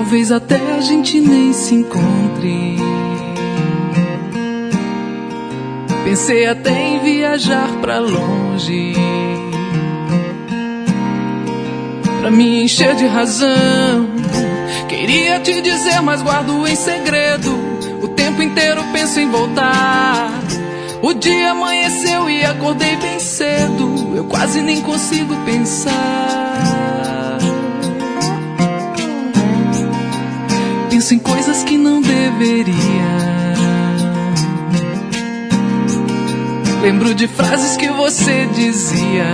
talvez até a gente nem se encontre. Pensei até em viajar pra longe, pra me encher de razão. Queria te dizer, mas guardo em segredo. O tempo inteiro penso em voltar. O dia amanheceu e acordei bem cedo. Eu quase nem consigo pensar. Penso em coisas que não deveria. Lembro de frases que você dizia,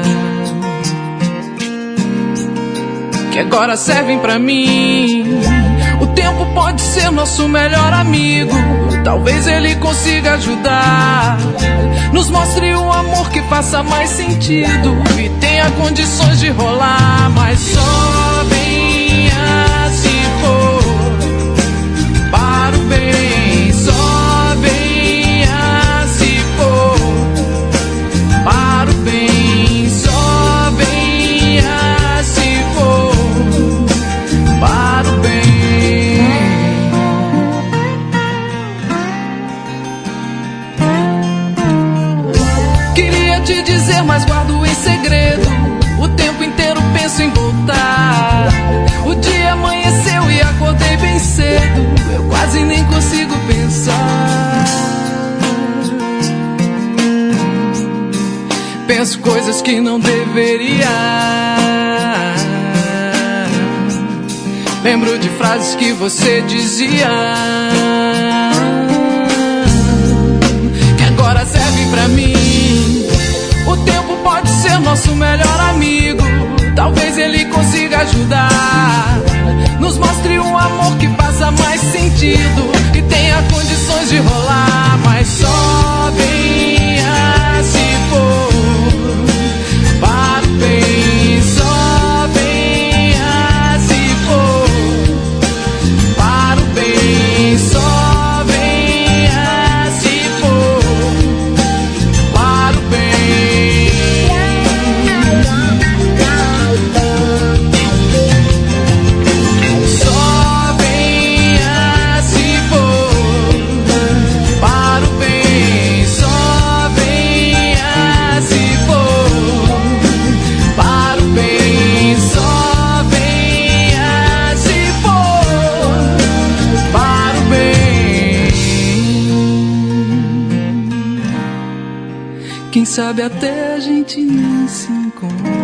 que agora servem pra mim. O tempo pode ser nosso melhor amigo. Talvez ele consiga ajudar. Nos mostre o amor que faça mais sentido e tenha condições de rolar. Mas só venha se for para o bem. Só venha se for para o bem. Só venha se for para o bem. Te dizer, mas guardo em segredo. O tempo inteiro penso em voltar. O dia amanheceu e acordei bem cedo. Eu quase nem consigo pensar. Penso coisas que não deveria. Lembro de frases que você dizia, que agora servem pra mim. O tempo pode ser nosso melhor amigo. Talvez ele consiga ajudar. Nos mostre um amor que faça mais sentido e tenha condições de rolar. Mas só venha se for para o bem. Só venha se for para o bem. Só venha se for para o bem. Quem sabe até a gente nem se encontra.